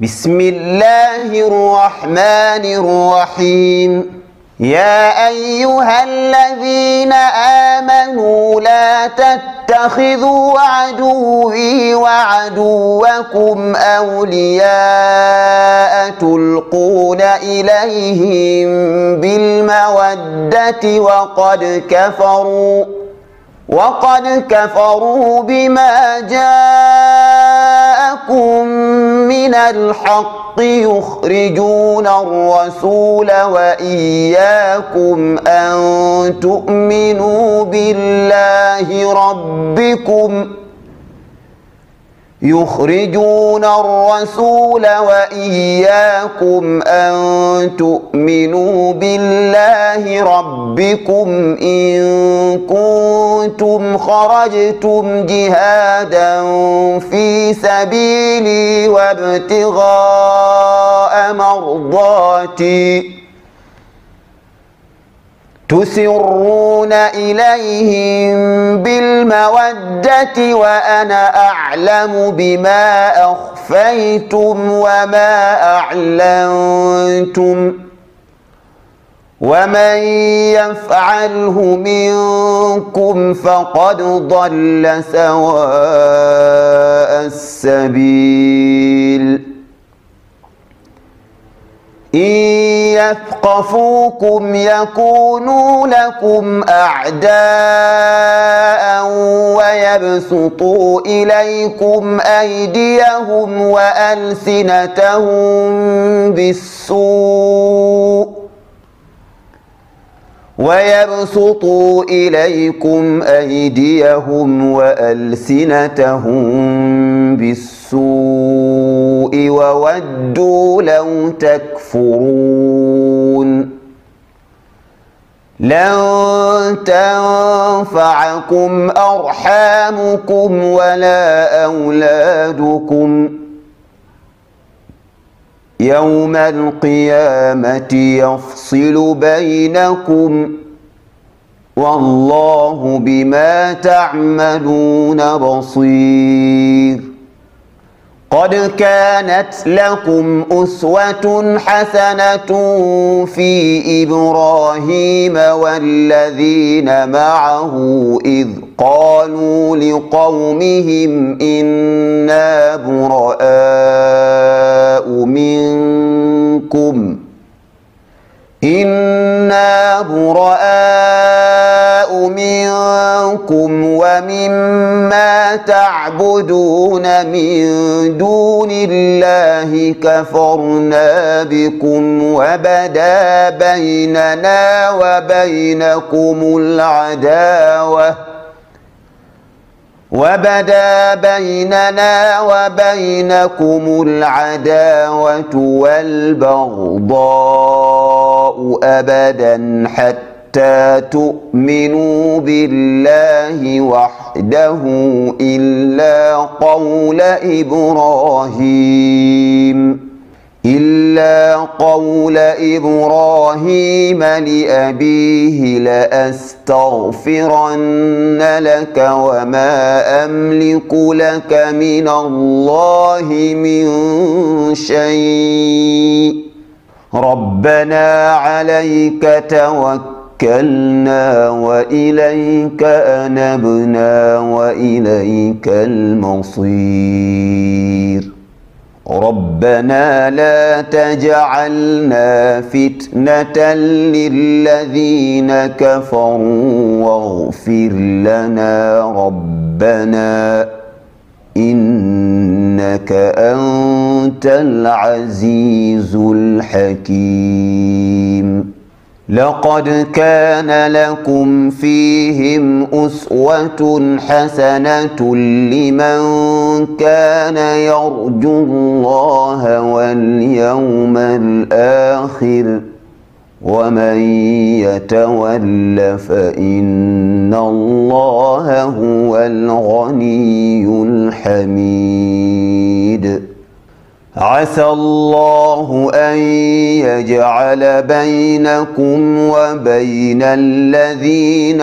بسم الله الرحمن الرحيم. يا أيها الذين آمنوا لا تتخذوا عدوي وعدوكم أولياء تلقون إليهم بالمودة وقد كفروا بما جاءكم من الحق يخرجون الرسول وإياكم أن تؤمنوا بالله ربكم إن كنتم خرجتم جهادا في سبيلي وابتغاء مرضاتي تسرون إليهم بالمودة وأنا أعلم بما أخفيتم وما أعلنتم ومن يفعله منكم فقد ضل سواء السبيل. إن يثقفوكم يكونوا لكم أعداء ويبسطوا إليكم أيديهم وألسنتهم بالسوء وودوا لو تكفرون. لن تنفعكم أرحامكم ولا أولادكم يوم القيامة يفصل بينكم والله بما تعملون بصير. قد كانت لكم أسوة حسنة في إبراهيم والذين معه إذ قالوا لقومهم إنا براء منكم ومما تعبدون من دون الله كفرنا بكم وبدا بيننا وبينكم العداوة والبغضاء أبدا حتى تؤمنوا بالله وحده إلا قول إبراهيم لأبيه لأستغفرن لك وما أملك لك من الله من شيء ربنا عليك توكلنا وإليك أنبنا وإليك المصير. ربنا لا تجعلنا فتنة للذين كفروا واغفر لنا ربنا إنك أنت العزيز الحكيم. لقد كان لكم فيهم أسوة حسنة لمن كان يرجو الله واليوم الآخر ومن يتول فإن الله هو الغني الحميد. عسى الله أن يجعل بينكم وبين الذين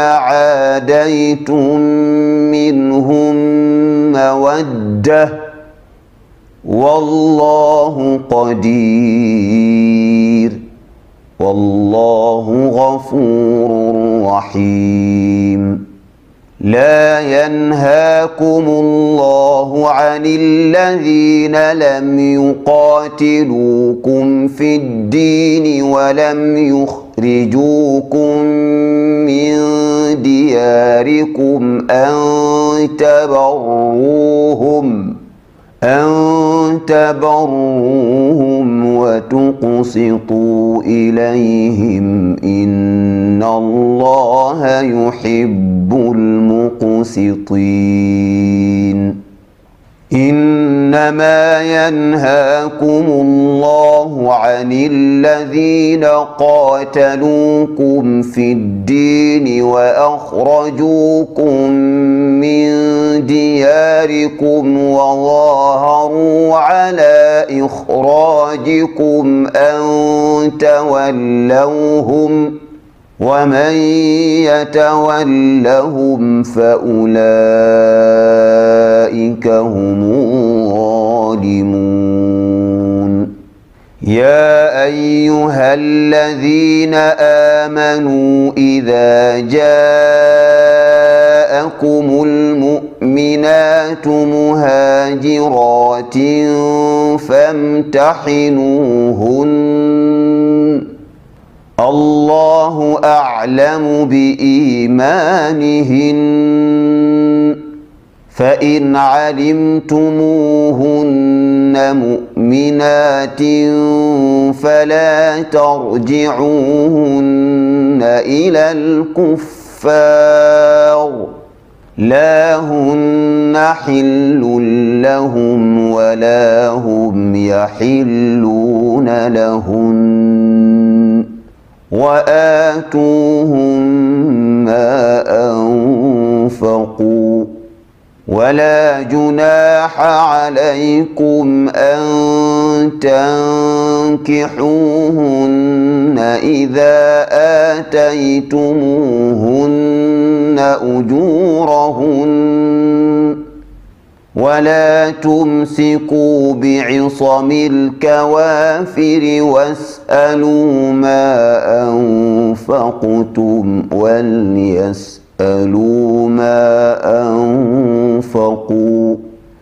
عاديتم منهم مودة والله قدير والله غفور رحيم. لا ينهاكم الله عن الذين لم يقاتلوكم في الدين ولم يخرجوكم من دياركم أن تبروهم وتقسطوا إليهم إن الله يحب المقسطين. إنما ينهاكم الله عن الذين قاتلوكم في الدين وأخرجوكم من دياركم وظاهروا على إخراجكم أن تولوهم ومن يتولهم فأولئك هم الظالمون. يا أيها الذين آمنوا إذا جاءكم المؤمنات مهاجرات فامتحنوهن الله أعلم بإيمانهن فإن علمتموهن مؤمنات فلا ترجعوهن إلى الكفار لا هن حل لهم ولا هم يحلون لهن وآتوهم ما أنفقوا ولا جناح عليكم أن تنكحوهن إذا آتيتموهن أجورهن ولا تمسكوا بعصم الكوافر واسألوا ما أنفقتم وليسألوا ما أنفقوا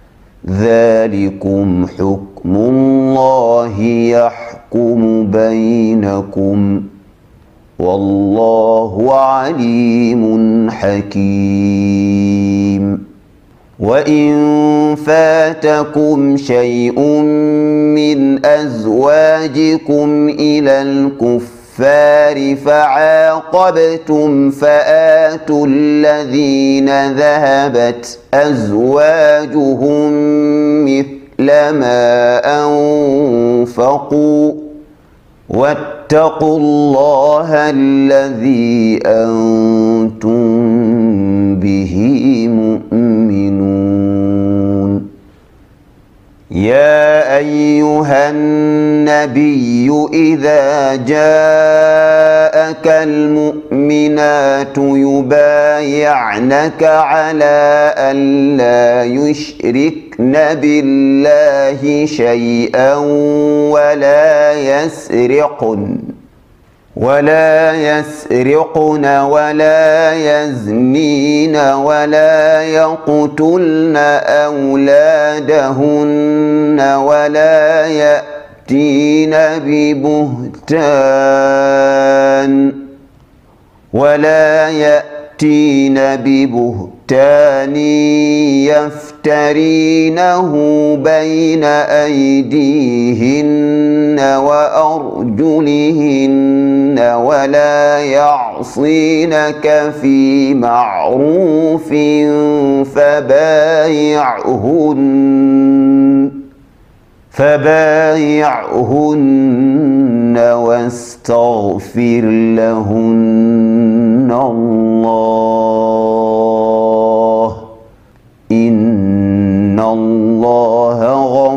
ذلكم حكم الله يحكم بينكم والله عليم حكيم. وإن فاتكم شيء من أزواجكم إلى الكفار فعاقبتم فآتوا الذين ذهبت أزواجهم مثل ما أنفقوا واتقوا الله الذي أنتم به مؤمنون. يا أيها النبي إذا جاءك المؤمنات يبايعنك على أن لا يشركن بالله شيئا ولا يسرقن ولا يزنين ولا يقتلن أولادهن ولا يأتين ببهتان يفترينه بين أيديهن وأرجلهن ولا يعصينك في معروف فبايعهن واستغفر لهن الله إن الله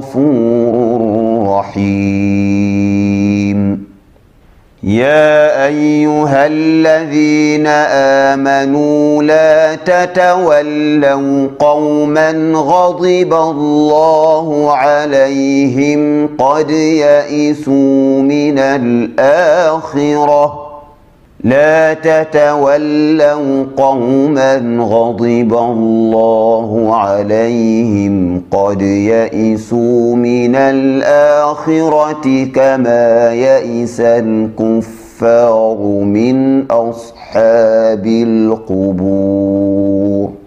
غفور رحيم. يا أيها الذين آمنوا لا تتولوا قوما غضب الله عليهم قد يئسوا من الآخرة لا تتولوا قوما غضب الله عليهم قد يئسوا من الآخرة كما يئس الكفار من أصحاب القبور.